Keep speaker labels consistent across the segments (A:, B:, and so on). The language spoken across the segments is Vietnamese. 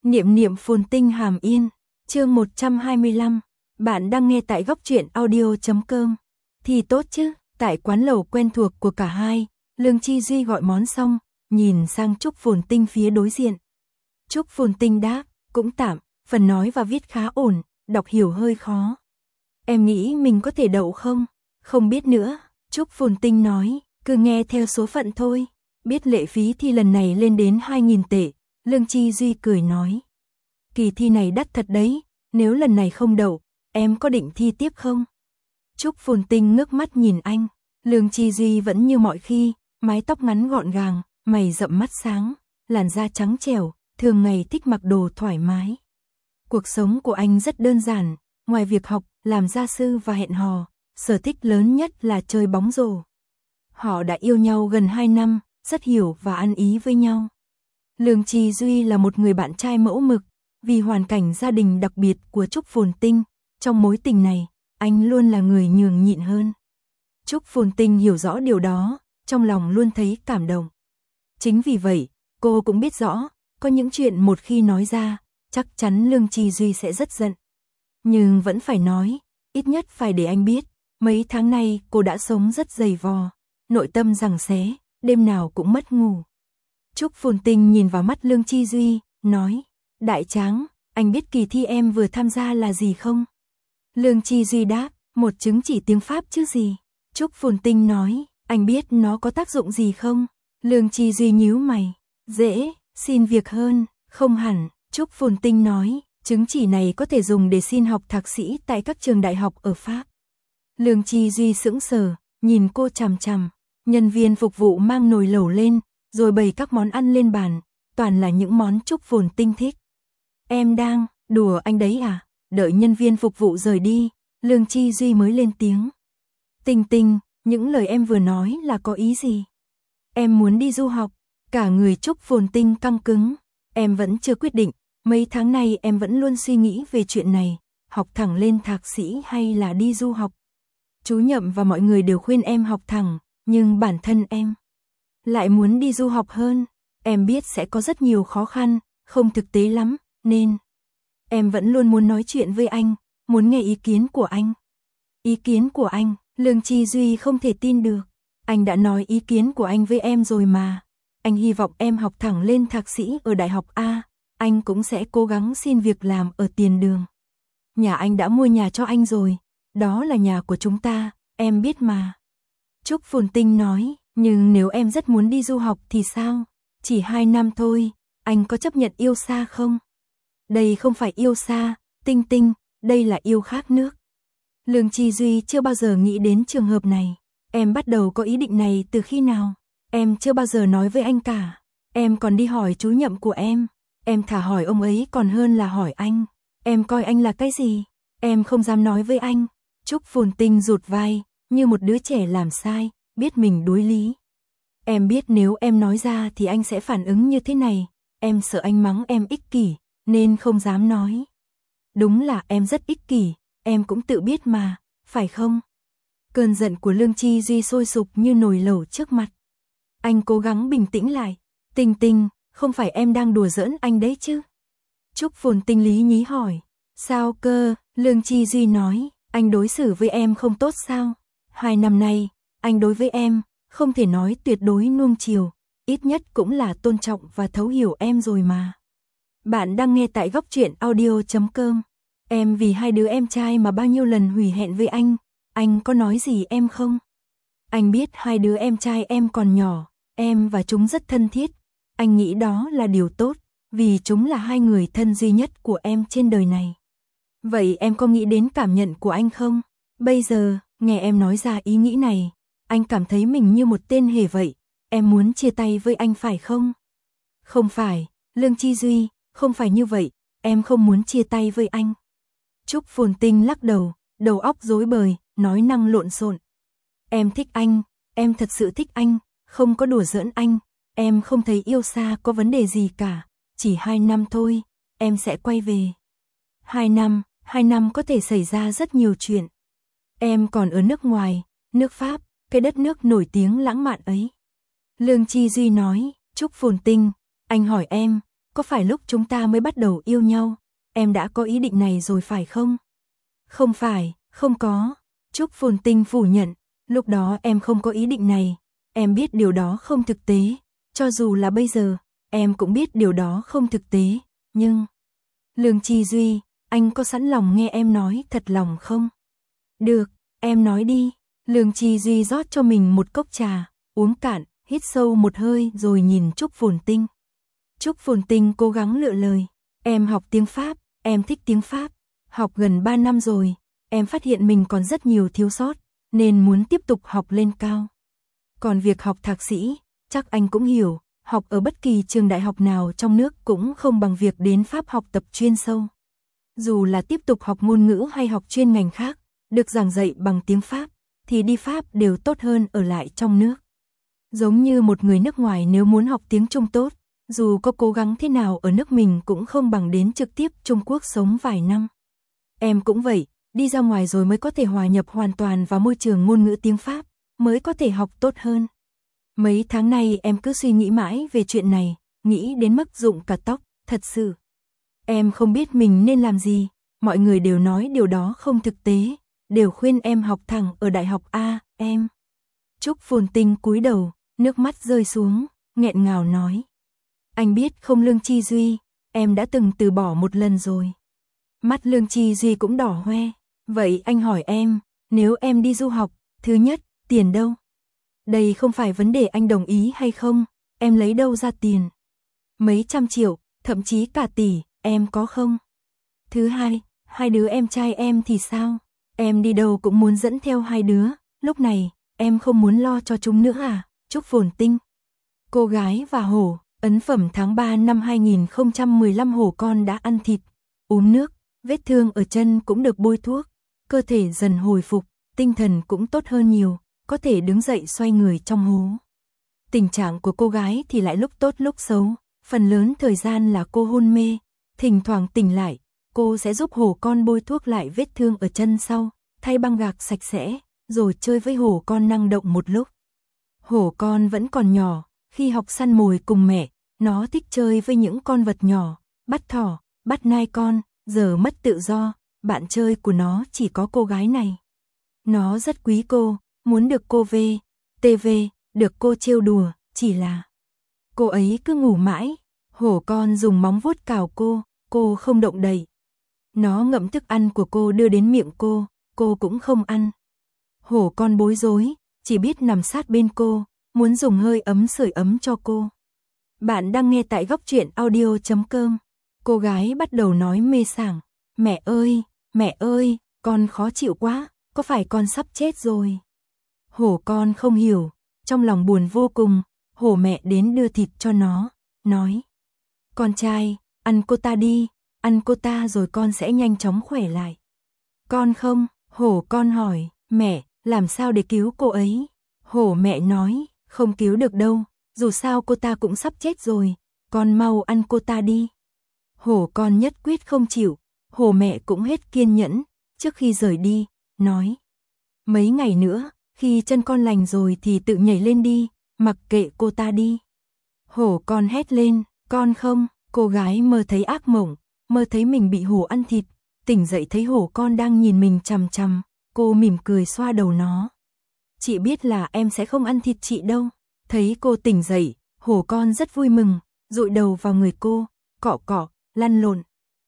A: Niệm niệm phồn tinh hàm yên, chương 125, bạn đang nghe tại góc truyện audio.com. Thì tốt chứ, tại quán lẩu quen thuộc của cả hai, Lương Chi Duy gọi món xong, nhìn sang Trúc Phồn Tinh phía đối diện. Trúc Phồn Tinh đáp, cũng tạm, phần nói và viết khá ổn, đọc hiểu hơi khó. Em nghĩ mình có thể đậu không? Không biết nữa, Trúc Phồn Tinh nói, cứ nghe theo số phận thôi. Biết lệ phí thi lần này lên đến 2.000 tệ, Lương Chi Duy cười nói. Kỳ thi này đắt thật đấy, nếu lần này không đậu, em có định thi tiếp không? Trúc Phồn Tinh ngước mắt nhìn anh, Lương Chi Duy vẫn như mọi khi, mái tóc ngắn gọn gàng, mày rậm mắt sáng, làn da trắng trẻo, thường ngày thích mặc đồ thoải mái. Cuộc sống của anh rất đơn giản, ngoài việc học, làm gia sư và hẹn hò, sở thích lớn nhất là chơi bóng rổ. Họ đã yêu nhau gần 2 năm, rất hiểu và ăn ý với nhau. Lương Chi Duy là một người bạn trai mẫu mực, vì hoàn cảnh gia đình đặc biệt của Trúc Phồn Tinh, trong mối tình này, anh luôn là người nhường nhịn hơn. Trúc Phồn Tinh hiểu rõ điều đó, trong lòng luôn thấy cảm động. Chính vì vậy, cô cũng biết rõ, có những chuyện một khi nói ra, chắc chắn Lương Chi Duy sẽ rất giận. Nhưng vẫn phải nói, ít nhất phải để anh biết, mấy tháng nay cô đã sống rất dày vò, nội tâm giằng xé, đêm nào cũng mất ngủ. Trúc Phồn Tinh nhìn vào mắt Lương Chi Duy, nói, Đại Tráng, anh biết kỳ thi em vừa tham gia là gì không? Lương Chi Duy đáp, một chứng chỉ tiếng Pháp chứ gì? Trúc Phồn Tinh nói, anh biết nó có tác dụng gì không? Lương Chi Duy nhíu mày, dễ, xin việc hơn, không hẳn. Trúc Phồn Tinh nói, chứng chỉ này có thể dùng để xin học thạc sĩ tại các trường đại học ở Pháp. Lương Chi Duy sững sờ, nhìn cô chằm chằm, nhân viên phục vụ mang nồi lẩu lên, rồi bày các món ăn lên bàn, toàn là những món Trúc Phồn Tinh thích. Em đang đùa anh đấy à? Đợi nhân viên phục vụ rời đi, Lương Chi Duy mới lên tiếng. Tinh Tinh, những lời em vừa nói là có ý gì? Em muốn đi du học. Cả người Trúc Phồn Tinh căng cứng. Em vẫn chưa quyết định, mấy tháng nay em vẫn luôn suy nghĩ về chuyện này, học thẳng lên thạc sĩ hay là đi du học. Chú Nhậm và mọi người đều khuyên em học thẳng, nhưng bản thân em lại muốn đi du học hơn. Em biết sẽ có rất nhiều khó khăn, không thực tế lắm, nên em vẫn luôn muốn nói chuyện với anh, muốn nghe ý kiến của anh. Ý kiến của anh? Lương Chi Duy không thể tin được. Anh đã nói ý kiến của anh với em rồi mà. Anh hy vọng em học thẳng lên thạc sĩ ở Đại học A, anh cũng sẽ cố gắng xin việc làm ở tiền đường. Nhà anh đã mua nhà cho anh rồi, đó là nhà của chúng ta, em biết mà. Trúc Phồn Tinh nói, nhưng nếu em rất muốn đi du học thì sao? Chỉ 2 năm thôi, anh có chấp nhận yêu xa không? Đây không phải yêu xa, Tinh Tinh, đây là yêu khác nước. Lương Chi Duy chưa bao giờ nghĩ đến trường hợp này. Em bắt đầu có ý định này từ khi nào? Em chưa bao giờ nói với anh cả. Em còn đi hỏi chú Nhậm của em thà hỏi ông ấy còn hơn là hỏi anh. Em coi anh là cái gì? Em không dám nói với anh. Trúc Phồn Tinh rụt vai, như một đứa trẻ làm sai, biết mình đối lý. Em biết nếu em nói ra thì anh sẽ phản ứng như thế này. Em sợ anh mắng em ích kỷ, nên không dám nói. Đúng là em rất ích kỷ, em cũng tự biết mà, phải không? Cơn giận của Lương Chi Duy sôi sục như nồi lẩu trước mặt. Anh cố gắng bình tĩnh lại. Tinh Tinh, không phải em đang đùa giỡn anh đấy chứ? Trúc Phồn Tinh lý nhí hỏi. Sao cơ? Lương Chi Duy nói, anh đối xử với em không tốt sao? 2 năm nay, anh đối với em, không thể nói tuyệt đối nuông chiều, ít nhất cũng là tôn trọng và thấu hiểu em rồi mà. Bạn đang nghe tại góc truyện audio.com. Em vì 2 đứa em trai mà bao nhiêu lần hủy hẹn với anh có nói gì em không? Anh biết 2 đứa em trai em còn nhỏ, em và chúng rất thân thiết. Anh nghĩ đó là điều tốt, vì chúng là 2 người thân duy nhất của em trên đời này. Vậy em có nghĩ đến cảm nhận của anh không? Bây giờ, nghe em nói ra ý nghĩ này, anh cảm thấy mình như một tên hề vậy. Em muốn chia tay với anh phải không? Không phải, Lương Chi Duy, không phải như vậy, em không muốn chia tay với anh. Trúc Phồn Tinh lắc đầu, đầu óc rối bời, nói năng lộn xộn. Em thích anh, em thật sự thích anh, không có đùa giỡn anh, em không thấy yêu xa có vấn đề gì cả, chỉ 2 năm thôi, em sẽ quay về. 2 năm có thể xảy ra rất nhiều chuyện. Em còn ở nước ngoài, nước Pháp, cái đất nước nổi tiếng lãng mạn ấy. Lương Chi Duy nói, Trúc Phồn Tinh, anh hỏi em, có phải lúc chúng ta mới bắt đầu yêu nhau, em đã có ý định này rồi phải không? Không phải, không có. Trúc Phồn Tinh phủ nhận, lúc đó em không có ý định này, em biết điều đó không thực tế, cho dù là bây giờ, em cũng biết điều đó không thực tế, nhưng... Lương Chi Duy, anh có sẵn lòng nghe em nói thật lòng không? Được, em nói đi. Lương Chi Duy rót cho mình một cốc trà, uống cạn, hít sâu một hơi rồi nhìn Trúc Phồn Tinh. Trúc Phồn Tinh cố gắng lựa lời, em học tiếng Pháp, em thích tiếng Pháp, học gần 3 năm rồi, em phát hiện mình còn rất nhiều thiếu sót, nên muốn tiếp tục học lên cao. Còn việc học thạc sĩ, chắc anh cũng hiểu, học ở bất kỳ trường đại học nào trong nước cũng không bằng việc đến Pháp học tập chuyên sâu. Dù là tiếp tục học ngôn ngữ hay học chuyên ngành khác, được giảng dạy bằng tiếng Pháp, thì đi Pháp đều tốt hơn ở lại trong nước. Giống như một người nước ngoài nếu muốn học tiếng Trung tốt, dù có cố gắng thế nào ở nước mình cũng không bằng đến trực tiếp Trung Quốc sống vài năm. Em cũng vậy, đi ra ngoài rồi mới có thể hòa nhập hoàn toàn vào môi trường ngôn ngữ tiếng Pháp, mới có thể học tốt hơn. Mấy tháng nay em cứ suy nghĩ mãi về chuyện này, nghĩ đến mức rụng cả tóc, thật sự. Em không biết mình nên làm gì, mọi người đều nói điều đó không thực tế, đều khuyên em học thẳng ở đại học A, em. Trúc Phồn Tinh cúi đầu, nước mắt rơi xuống, nghẹn ngào nói. Anh biết không Lương Chi Duy, em đã từng từ bỏ một lần rồi. Mắt Lương Chi Duy cũng đỏ hoe, vậy anh hỏi em, nếu em đi du học, thứ nhất, tiền đâu? Đây không phải vấn đề anh đồng ý hay không, em lấy đâu ra tiền? Mấy trăm triệu, thậm chí cả tỷ, em có không? Thứ hai, hai đứa em trai em thì sao? Em đi đâu cũng muốn dẫn theo hai đứa, lúc này, em không muốn lo cho chúng nữa à? Trúc Phồn Tinh. Cô gái và hổ, ấn phẩm tháng 3 năm 2015 hổ con đã ăn thịt, uống nước, vết thương ở chân cũng được bôi thuốc, cơ thể dần hồi phục, tinh thần cũng tốt hơn nhiều, có thể đứng dậy xoay người trong hố. Tình trạng của cô gái thì lại lúc tốt lúc xấu, phần lớn thời gian là cô hôn mê, thỉnh thoảng tỉnh lại, cô sẽ giúp hổ con bôi thuốc lại vết thương ở chân sau, thay băng gạc sạch sẽ, rồi chơi với hổ con năng động một lúc. Hổ con vẫn còn nhỏ, khi học săn mồi cùng mẹ, nó thích chơi với những con vật nhỏ, bắt thỏ, bắt nai con, giờ mất tự do, bạn chơi của nó chỉ có cô gái này. Nó rất quý cô, muốn được cô TV, được cô trêu đùa, chỉ là cô ấy cứ ngủ mãi, hổ con dùng móng vuốt cào cô không động đậy. Nó ngậm thức ăn của cô đưa đến miệng cô cũng không ăn. Hổ con bối rối, chỉ biết nằm sát bên cô, muốn dùng hơi ấm sưởi ấm cho cô. Bạn đang nghe tại góc truyện audio.com. Cô gái bắt đầu nói mê sảng, mẹ ơi, con khó chịu quá, có phải con sắp chết rồi? Hổ con không hiểu, trong lòng buồn vô cùng, hổ mẹ đến đưa thịt cho nó, nói. Con trai, ăn cô ta đi, ăn cô ta rồi con sẽ nhanh chóng khỏe lại. Con không, hổ con hỏi, mẹ, làm sao để cứu cô ấy? Hổ mẹ nói, không cứu được đâu, dù sao cô ta cũng sắp chết rồi, con mau ăn cô ta đi. Hổ con nhất quyết không chịu, hổ mẹ cũng hết kiên nhẫn, trước khi rời đi, nói. Mấy ngày nữa, khi chân con lành rồi thì tự nhảy lên đi, mặc kệ cô ta đi. Hổ con hét lên, con không, cô gái mơ thấy ác mộng, mơ thấy mình bị hổ ăn thịt, tỉnh dậy thấy hổ con đang nhìn mình chằm chằm, cô mỉm cười xoa đầu nó. Chị biết là em sẽ không ăn thịt chị đâu. Thấy cô tỉnh dậy, hổ con rất vui mừng, dụi đầu vào người cô, cọ cọ, lăn lộn.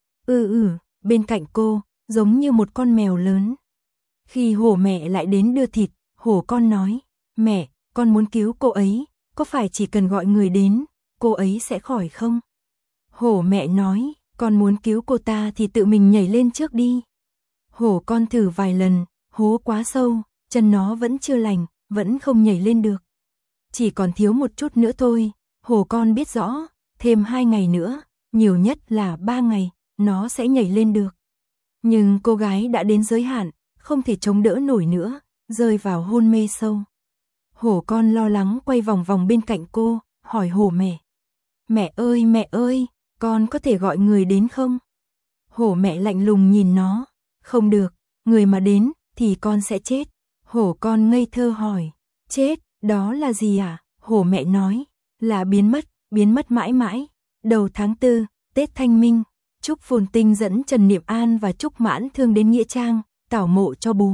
A: Bên cạnh cô, giống như một con mèo lớn. Khi hổ mẹ lại đến đưa thịt, hổ con nói, mẹ, con muốn cứu cô ấy, có phải chỉ cần gọi người đến, cô ấy sẽ khỏi không? Hổ mẹ nói, con muốn cứu cô ta thì tự mình nhảy lên trước đi. Hổ con thử vài lần, hố quá sâu, chân nó vẫn chưa lành, vẫn không nhảy lên được. Chỉ còn thiếu một chút nữa thôi, hổ con biết rõ, thêm 2 ngày nữa, nhiều nhất là 3 ngày, nó sẽ nhảy lên được. Nhưng cô gái đã đến giới hạn, không thể chống đỡ nổi nữa, rơi vào hôn mê sâu. Hổ con lo lắng quay vòng vòng bên cạnh cô, hỏi hổ mẹ. Mẹ ơi, con có thể gọi người đến không? Hổ mẹ lạnh lùng nhìn nó, không được, người mà đến thì con sẽ chết. Hổ con ngây thơ hỏi, chết, đó là gì à? Hổ mẹ nói, là biến mất mãi mãi, Đầu tháng 4, Tết Thanh Minh, Trúc Phồn Tinh dẫn Trần Niệm An và Trúc Mãn Thương đến nghĩa trang, tảo mộ cho bố.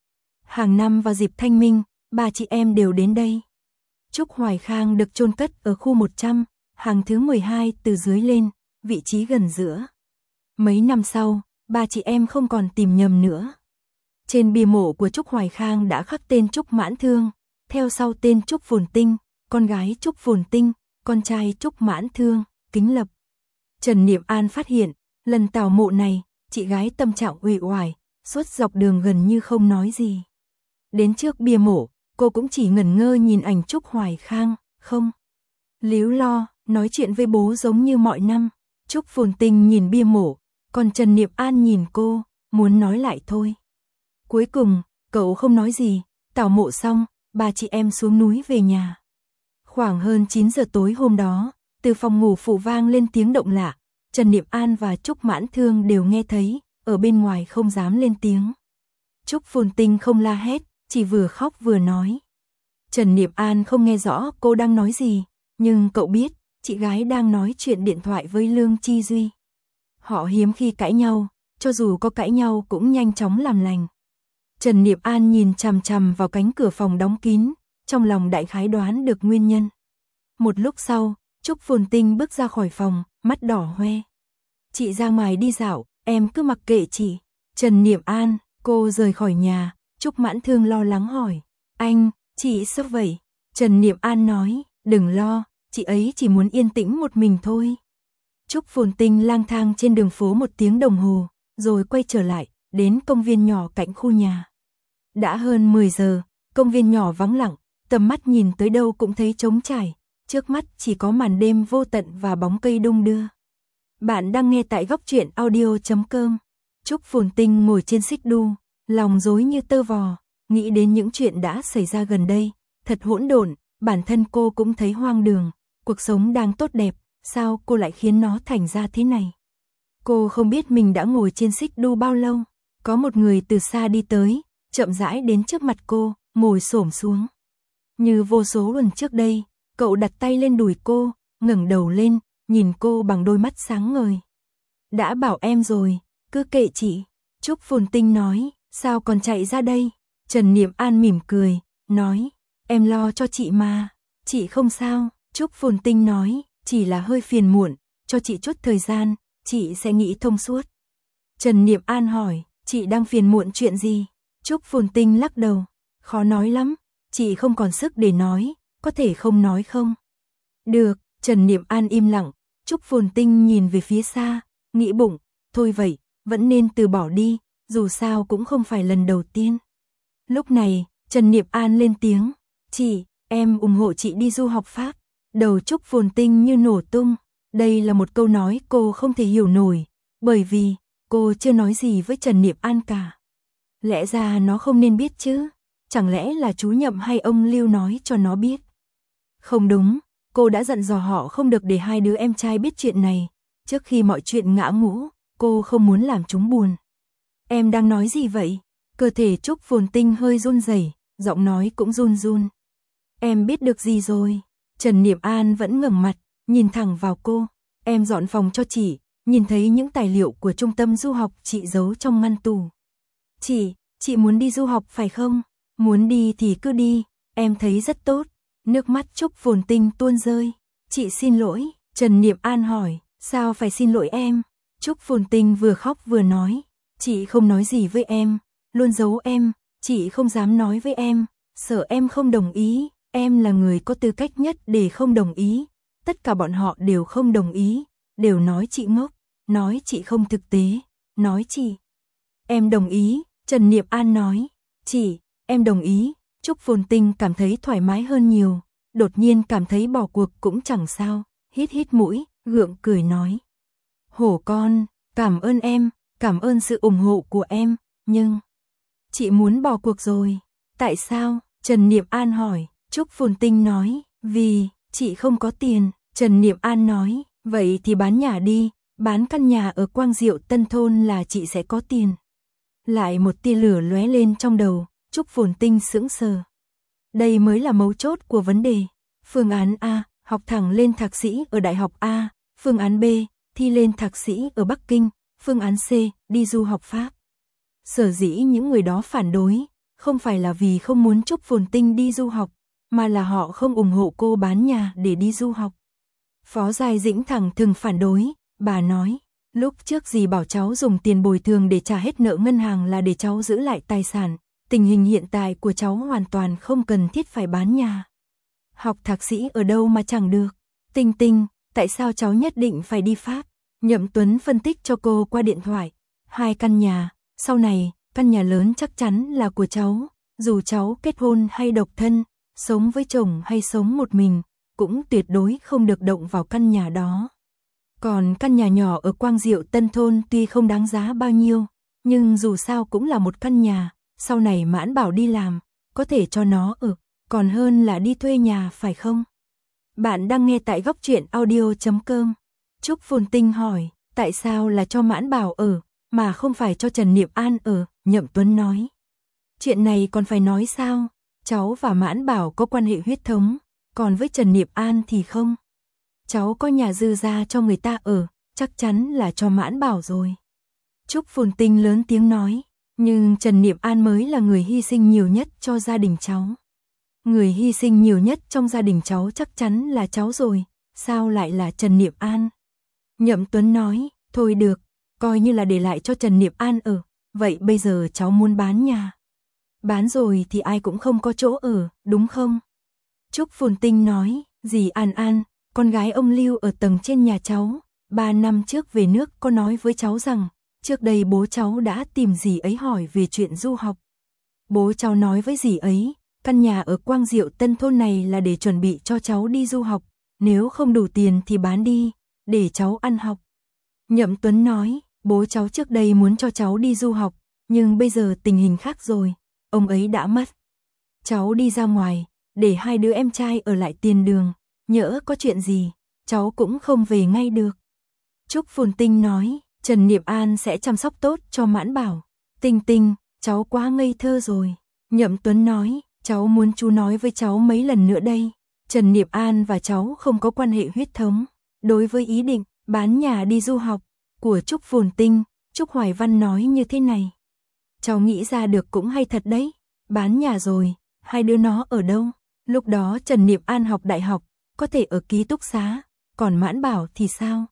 A: Hàng năm vào dịp Thanh Minh, ba chị em đều đến đây. Trúc Hoài Khang được chôn cất ở khu 100, hàng thứ 12 từ dưới lên, vị trí gần giữa. Mấy năm sau, ba chị em không còn tìm nhầm nữa. Trên bia mộ của Trúc Hoài Khang đã khắc tên Trúc Mãn Thương, theo sau tên Trúc Phồn Tinh, con gái Trúc Phồn Tinh, con trai Trúc Mãn Thương, kính lập. Trần Niệm An phát hiện, lần tảo mộ này, chị gái tâm trạng uể oải, suốt dọc đường gần như không nói gì. Đến trước bia mộ, cô cũng chỉ ngẩn ngơ nhìn ảnh Trúc Hoài Khang, không líu lo, nói chuyện với bố giống như mọi năm. Trúc Phồn Tinh nhìn bia mộ, còn Trần Niệm An nhìn cô, muốn nói lại thôi. Cuối cùng, cậu không nói gì, tảo mộ xong, ba chị em xuống núi về nhà. Khoảng hơn 9 giờ tối hôm đó, từ phòng ngủ phụ vang lên tiếng động lạ, Trần Niệm An và Trúc Mãn Thương đều nghe thấy, ở bên ngoài không dám lên tiếng. Trúc Phồn Tinh không la hét, chỉ vừa khóc vừa nói. Trần Niệm An không nghe rõ cô đang nói gì, nhưng cậu biết, chị gái đang nói chuyện điện thoại với Lương Chi Duy. Họ hiếm khi cãi nhau, cho dù có cãi nhau cũng nhanh chóng làm lành. Trần Niệm An nhìn chằm chằm vào cánh cửa phòng đóng kín, trong lòng đại khái đoán được nguyên nhân. Một lúc sau, Trúc Phồn Tinh bước ra khỏi phòng, mắt đỏ hoe. Chị ra ngoài đi dạo, em cứ mặc kệ chị. Trần Niệm An, cô rời khỏi nhà. Trúc Mãn Thương lo lắng hỏi, anh, chị sao vậy? Trần Niệm An nói, đừng lo, chị ấy chỉ muốn yên tĩnh một mình thôi. Trúc Phồn Tinh lang thang trên đường phố 1 tiếng đồng hồ, rồi quay trở lại, đến công viên nhỏ cạnh khu nhà. Đã hơn 10 giờ, công viên nhỏ vắng lặng, tầm mắt nhìn tới đâu cũng thấy trống trải, trước mắt chỉ có màn đêm vô tận và bóng cây đung đưa. Bạn đang nghe tại góc truyện audio.com. Trúc Phồn Tinh ngồi trên xích đu, lòng rối như tơ vò, nghĩ đến những chuyện đã xảy ra gần đây, thật hỗn độn, bản thân cô cũng thấy hoang đường, cuộc sống đang tốt đẹp, sao cô lại khiến nó thành ra thế này? Cô không biết mình đã ngồi trên xích đu bao lâu, có một người từ xa đi tới, chậm rãi đến trước mặt cô, ngồi xổm xuống. Như vô số lần trước đây, cậu đặt tay lên đùi cô, ngẩng đầu lên, nhìn cô bằng đôi mắt sáng ngời. Đã bảo em rồi, cứ kệ chị. Trúc Phồn Tinh nói, sao còn chạy ra đây? Trần Niệm An mỉm cười, nói, em lo cho chị mà. Chị không sao. Trúc Phồn Tinh nói, chỉ là hơi phiền muộn, cho chị chút thời gian, chị sẽ nghĩ thông suốt. Trần Niệm An hỏi, chị đang phiền muộn chuyện gì? Trúc Phồn Tinh lắc đầu, khó nói lắm, chị không còn sức để nói, có thể không nói không? Được. Trần Niệm An im lặng, Trúc Phồn Tinh nhìn về phía xa, nghĩ bụng, thôi vậy, vẫn nên từ bỏ đi, dù sao cũng không phải lần đầu tiên. Lúc này, Trần Niệm An lên tiếng, chị, em ủng hộ chị đi du học Pháp. Đầu Trúc Phồn Tinh như nổ tung, đây là một câu nói cô không thể hiểu nổi, bởi vì cô chưa nói gì với Trần Niệm An cả. Lẽ ra nó không nên biết chứ, chẳng lẽ là chú Nhậm hay ông Lưu nói cho nó biết? Không đúng. Cô đã dặn dò họ không được để hai đứa em trai biết chuyện này, trước khi mọi chuyện ngã ngũ, cô không muốn làm chúng buồn. Em đang nói gì vậy? Cơ thể Trúc Phồn Tinh hơi run rẩy, giọng nói cũng run run. Em biết được gì rồi? Trần Niệm An vẫn ngẩng mặt, nhìn thẳng vào cô. Em dọn phòng cho chị, nhìn thấy những tài liệu của trung tâm du học chị giấu trong ngăn tủ. Chị muốn đi du học phải không? Muốn đi thì cứ đi, em thấy rất tốt. Nước mắt Trúc Phồn Tinh tuôn rơi. Chị xin lỗi. Trần Niệm An hỏi, sao phải xin lỗi em? Trúc Phồn Tinh vừa khóc vừa nói, chị không nói gì với em, luôn giấu em, chị không dám nói với em, sợ em không đồng ý, em là người có tư cách nhất để không đồng ý, tất cả bọn họ đều không đồng ý, đều nói chị ngốc, nói chị không thực tế, nói chị. Em đồng ý, Trần Niệm An nói, chị, em đồng ý. Trúc Phồn Tinh cảm thấy thoải mái hơn nhiều, đột nhiên cảm thấy bỏ cuộc cũng chẳng sao, hít hít mũi, gượng cười nói. Hổ con, cảm ơn em, cảm ơn sự ủng hộ của em, nhưng chị muốn bỏ cuộc rồi. Tại sao? Trần Niệm An hỏi. Trúc Phồn Tinh nói, vì chị không có tiền. Trần Niệm An nói, vậy thì bán nhà đi, bán căn nhà ở Quang Diệu Tân Thôn là chị sẽ có tiền. Lại một tia lửa lóe lên trong đầu. Trúc Phồn Tinh sững sờ. Đây mới là mấu chốt của vấn đề. Phương án A, học thẳng lên thạc sĩ ở Đại học A, Phương án B, thi lên thạc sĩ ở Bắc Kinh. Phương án C, đi du học Pháp. Sở dĩ những người đó phản đối, không phải là vì không muốn Trúc Phồn Tinh đi du học, mà là họ không ủng hộ cô bán nhà để đi du học. Phó Giai Dĩnh thẳng thừng phản đối, bà nói, lúc trước dì bảo cháu dùng tiền bồi thường để trả hết nợ ngân hàng là để cháu giữ lại tài sản, tình hình hiện tại của cháu hoàn toàn không cần thiết phải bán nhà. Học thạc sĩ ở đâu mà chẳng được. Tinh Tinh, tại sao cháu nhất định phải đi Pháp? Nhậm Tuấn phân tích cho cô qua điện thoại. 2 căn nhà, sau này, căn nhà lớn chắc chắn là của cháu, dù cháu kết hôn hay độc thân, sống với chồng hay sống một mình, cũng tuyệt đối không được động vào căn nhà đó. Còn căn nhà nhỏ ở Quang Diệu Tân Thôn tuy không đáng giá bao nhiêu, nhưng dù sao cũng là một căn nhà, sau này Mãn Bảo đi làm, có thể cho nó ở, còn hơn là đi thuê nhà phải không? Bạn đang nghe tại góc truyện audio.com. Trúc Phồn Tinh hỏi, tại sao là cho Mãn Bảo ở, mà không phải cho Trần Niệm An ở? Nhậm Tuấn nói, chuyện này còn phải nói sao? Cháu và Mãn Bảo có quan hệ huyết thống, còn với Trần Niệm An thì không. Cháu có nhà dư ra cho người ta ở, chắc chắn là cho Mãn Bảo rồi. Trúc Phồn Tinh lớn tiếng nói, nhưng Trần Niệm An mới là người hy sinh nhiều nhất cho gia đình cháu. Người hy sinh nhiều nhất trong gia đình cháu chắc chắn là cháu rồi, sao lại là Trần Niệm An? Nhậm Tuấn nói, thôi được, coi như là để lại cho Trần Niệm An ở, vậy bây giờ cháu muốn bán nhà. Bán rồi thì ai cũng không có chỗ ở, đúng không? Trúc Phồn Tinh nói, dì An An, con gái ông Lưu ở tầng trên nhà cháu, 3 năm trước về nước có nói với cháu rằng, trước đây bố cháu đã tìm dì ấy hỏi về chuyện du học. Bố cháu nói với dì ấy, căn nhà ở Quang Diệu Tân Thôn này là để chuẩn bị cho cháu đi du học, nếu không đủ tiền thì bán đi, để cháu ăn học. Nhậm Tuấn nói, bố cháu trước đây muốn cho cháu đi du học, nhưng bây giờ tình hình khác rồi, ông ấy đã mất. Cháu đi ra ngoài, để 2 đứa em trai ở lại tiền đường, nhỡ có chuyện gì, cháu cũng không về ngay được. Trúc Phồn Tinh nói, Trần Niệm An sẽ chăm sóc tốt cho Mãn Bảo. Tinh Tinh, cháu quá ngây thơ rồi. Nhậm Tuấn nói, cháu muốn chú nói với cháu mấy lần nữa đây. Trần Niệm An và cháu không có quan hệ huyết thống. Đối với ý định bán nhà đi du học của Trúc Phồn Tinh, Trúc Hoài Văn nói như thế này. Cháu nghĩ ra được cũng hay thật đấy. Bán nhà rồi, 2 đứa nó ở đâu? Lúc đó Trần Niệm An học đại học, có thể ở ký túc xá, còn Mãn Bảo thì sao?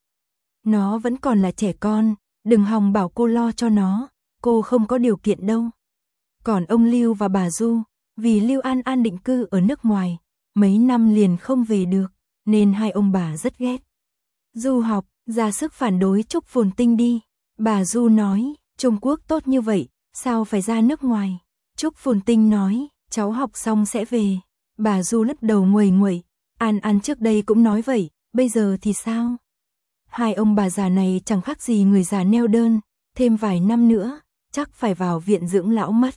A: Nó vẫn còn là trẻ con, đừng hòng bảo cô lo cho nó, cô không có điều kiện đâu. Còn ông Lưu và bà Du, vì Lưu An An định cư ở nước ngoài, mấy năm liền không về được, nên hai ông bà rất ghét. Du học, ra sức phản đối Trúc Phồn Tinh đi. Bà Du nói, Trung Quốc tốt như vậy, sao phải ra nước ngoài? Trúc Phồn Tinh nói, cháu học xong sẽ về. Bà Du lắc đầu nguầy nguậy, An An trước đây cũng nói vậy, bây giờ thì sao? Hai ông bà già này chẳng khác gì người già neo đơn, thêm vài năm nữa, chắc phải vào viện dưỡng lão mất.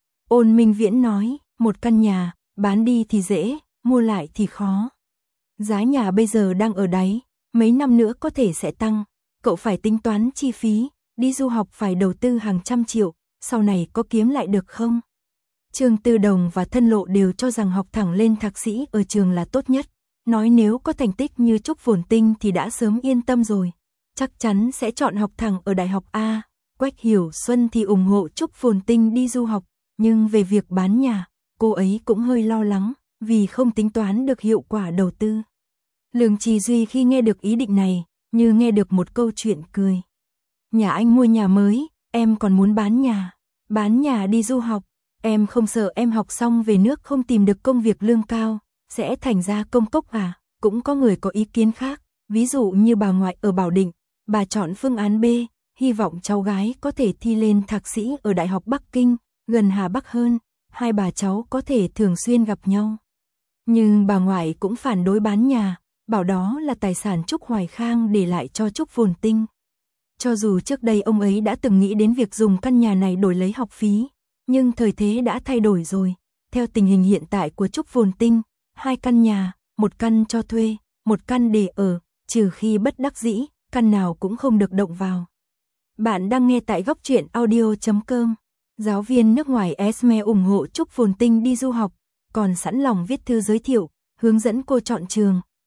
A: Ôn Minh Viễn nói, một căn nhà, bán đi thì dễ, mua lại thì khó. Giá nhà bây giờ đang ở đáy, mấy năm nữa có thể sẽ tăng, cậu phải tính toán chi phí, đi du học phải đầu tư hàng trăm triệu, sau này có kiếm lại được không? Trương Tư Đồng và Thân Lộ đều cho rằng học thẳng lên thạc sĩ ở trường là tốt nhất, nói nếu có thành tích như Trúc Phồn Tinh thì đã sớm yên tâm rồi, chắc chắn sẽ chọn học thẳng ở Đại học A. Quách Hiểu Xuân thì ủng hộ Trúc Phồn Tinh đi du học, nhưng về việc bán nhà, cô ấy cũng hơi lo lắng, vì không tính toán được hiệu quả đầu tư. Lương Trì Duy khi nghe được ý định này, như nghe được một câu chuyện cười. Nhà anh mua nhà mới, em còn muốn bán nhà đi du học, em không sợ em học xong về nước không tìm được công việc lương cao, sẽ thành ra công cốc à? Cũng có người có ý kiến khác, ví dụ như bà ngoại ở Bảo Định, bà chọn phương án B, hy vọng cháu gái có thể thi lên thạc sĩ ở Đại học Bắc Kinh, gần Hà Bắc hơn, hai bà cháu có thể thường xuyên gặp nhau. Nhưng bà ngoại cũng phản đối bán nhà, bảo đó là tài sản Trúc Hoài Khang để lại cho Trúc Phồn Tinh. Cho dù trước đây ông ấy đã từng nghĩ đến việc dùng căn nhà này đổi lấy học phí, nhưng thời thế đã thay đổi rồi. Theo tình hình hiện tại của Trúc Phồn Tinh, 2 căn nhà, 1 căn cho thuê, 1 căn để ở, trừ khi bất đắc dĩ, căn nào cũng không được động vào. Bạn đang nghe tại góc truyện audio.com. Giáo viên nước ngoài Esme ủng hộ Trúc Phồn Tinh đi du học, còn sẵn lòng viết thư giới thiệu, hướng dẫn cô chọn trường,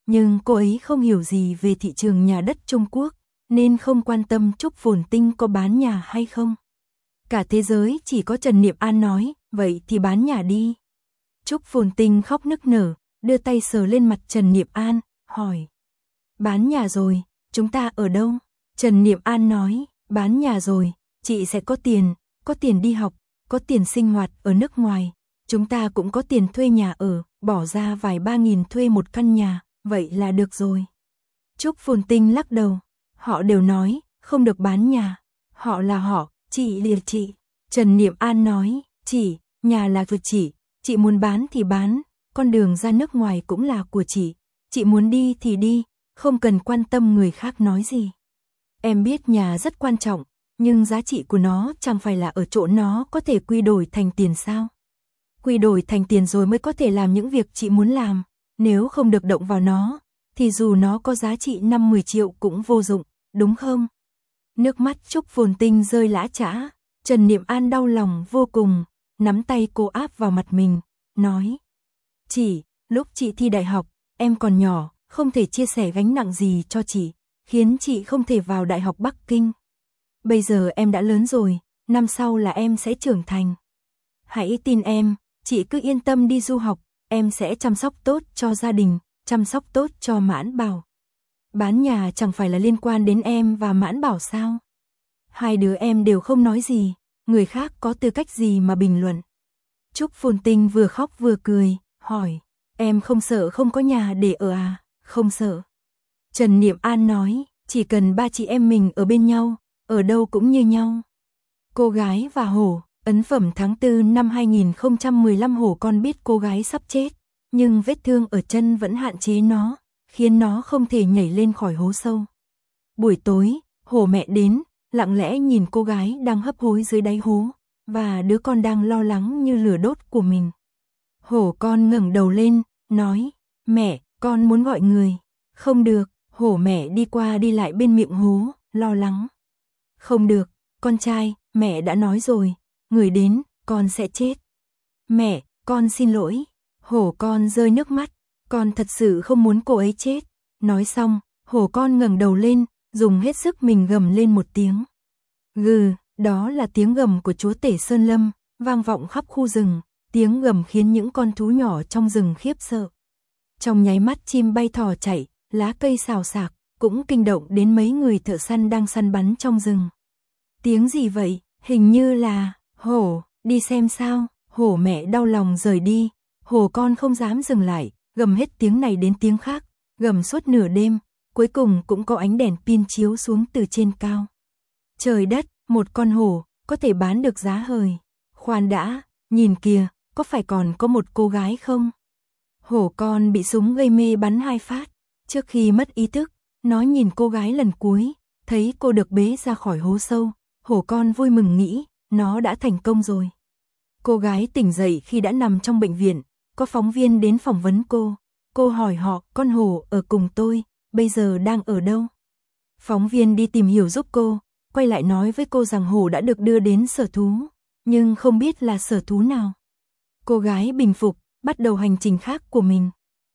A: nhưng cô ấy không hiểu gì về thị trường nhà đất Trung Quốc, nên không quan tâm Trúc Phồn Tinh có bán nhà hay không. Cả thế giới chỉ có Trần Niệm An nói, vậy thì bán nhà đi. Trúc Phồn Tinh khóc nức nở, đưa tay sờ lên mặt Trần Niệm An, hỏi. Bán nhà rồi, chúng ta ở đâu? Trần Niệm An nói, bán nhà rồi, chị sẽ có tiền đi học, có tiền sinh hoạt ở nước ngoài. Chúng ta cũng có tiền thuê nhà ở, bỏ ra vài 3.000 thuê một căn nhà, vậy là được rồi. Trúc Phồn Tinh lắc đầu, họ đều nói, không được bán nhà. Họ là họ, chị là chị. Trần Niệm An nói, chị, nhà là của chị muốn bán thì bán, con đường ra nước ngoài cũng là của chị muốn đi thì đi, không cần quan tâm người khác nói gì. Em biết nhà rất quan trọng, nhưng giá trị của nó chẳng phải là ở chỗ nó có thể quy đổi thành tiền sao? Quy đổi thành tiền rồi mới có thể làm những việc chị muốn làm, nếu không được động vào nó, thì dù nó có giá trị 5-10 triệu cũng vô dụng, đúng không? Nước mắt Trúc Phồn Tinh rơi lã chã, Trần Niệm An đau lòng vô cùng, nắm tay cô áp vào mặt mình, nói. Chị, lúc chị thi đại học, em còn nhỏ, không thể chia sẻ gánh nặng gì cho chị, khiến chị không thể vào Đại học Bắc Kinh. Bây giờ em đã lớn rồi, năm sau là em sẽ trưởng thành. Hãy tin em, chị cứ yên tâm đi du học, em sẽ chăm sóc tốt cho gia đình, chăm sóc tốt cho Mãn Bảo. Bán nhà chẳng phải là liên quan đến em và Mãn Bảo sao? Hai đứa em đều không nói gì, người khác có tư cách gì mà bình luận. Trúc Phồn Tinh vừa khóc vừa cười, hỏi, em không sợ không có nhà để ở à? Không sợ. Trần Niệm An nói, chỉ cần ba chị em mình ở bên nhau, ở đâu cũng như nhau. Cô gái và hổ, ấn phẩm tháng 4 năm 2015. Hổ con biết cô gái sắp chết, nhưng vết thương ở chân vẫn hạn chế nó, khiến nó không thể nhảy lên khỏi hố sâu. Buổi tối, hổ mẹ đến, lặng lẽ nhìn cô gái đang hấp hối dưới đáy hố, và đứa con đang lo lắng như lửa đốt của mình. Hổ con ngẩng đầu lên, nói, mẹ, con muốn gọi người. Không được, hổ mẹ đi qua đi lại bên miệng hố, lo lắng. Không được, con trai, mẹ đã nói rồi, người đến, con sẽ chết. Mẹ, con xin lỗi. Hổ con rơi nước mắt, con thật sự không muốn cô ấy chết. Nói xong, hổ con ngẩng đầu lên, dùng hết sức mình gầm lên một tiếng. Gừ, đó là tiếng gầm của chúa tể Sơn Lâm, vang vọng khắp khu rừng, tiếng gầm khiến những con thú nhỏ trong rừng khiếp sợ. Trong nháy mắt chim bay thỏ chạy, lá cây xào xạc, cũng kinh động đến mấy người thợ săn đang săn bắn trong rừng. Tiếng gì vậy? Hình như là hổ, đi xem sao. Hổ mẹ đau lòng rời đi, hổ con không dám dừng lại, gầm hết tiếng này đến tiếng khác, gầm suốt nửa đêm, cuối cùng cũng có ánh đèn pin chiếu xuống từ trên cao. Trời đất, một con hổ, có thể bán được giá hời. Khoan đã, nhìn kìa, có phải còn có một cô gái không? Hổ con bị súng gây mê bắn 2 phát, trước khi mất ý thức, nó nhìn cô gái lần cuối, thấy cô được bế ra khỏi hố sâu, hổ con vui mừng nghĩ, nó đã thành công rồi. Cô gái tỉnh dậy khi đã nằm trong bệnh viện, có phóng viên đến phỏng vấn cô hỏi họ, con hổ ở cùng tôi, bây giờ đang ở đâu? Phóng viên đi tìm hiểu giúp cô, quay lại nói với cô rằng hổ đã được đưa đến sở thú, nhưng không biết là sở thú nào. Cô gái bình phục, bắt đầu hành trình khác của mình.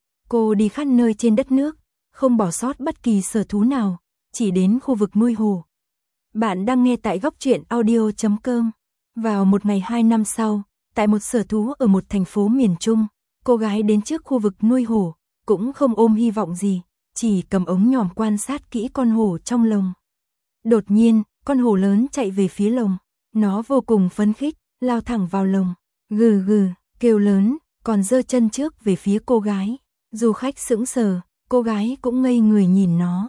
A: Cô đi khắp nơi trên đất nước, không bỏ sót bất kỳ sở thú nào, chỉ đến khu vực nuôi hổ. Bạn đang nghe tại Góc Truyện Audio.com. Vào một ngày 2 năm sau, tại một sở thú ở một thành phố miền Trung, cô gái đến trước khu vực nuôi hổ, cũng không ôm hy vọng gì, chỉ cầm ống nhòm quan sát kỹ con hổ trong lồng. Đột nhiên, con hổ lớn chạy về phía lồng, nó vô cùng phấn khích, lao thẳng vào lồng, gừ gừ, kêu lớn, còn giơ chân trước về phía cô gái. Du khách sững sờ, cô gái cũng ngây người nhìn nó.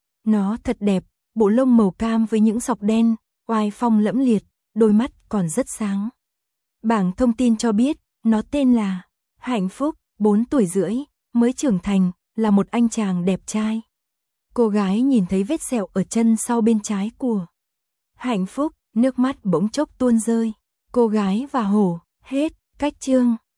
A: Nó thật đẹp, bộ lông màu cam với những sọc đen, oai phong lẫm liệt, đôi mắt còn rất sáng. Bảng thông tin cho biết, nó tên là Hạnh Phúc, 4 tuổi rưỡi, mới trưởng thành, là một anh chàng đẹp trai. Cô gái nhìn thấy vết sẹo ở chân sau bên trái của Hạnh Phúc, nước mắt bỗng chốc tuôn rơi. Cô gái và hổ, hết, cách chương.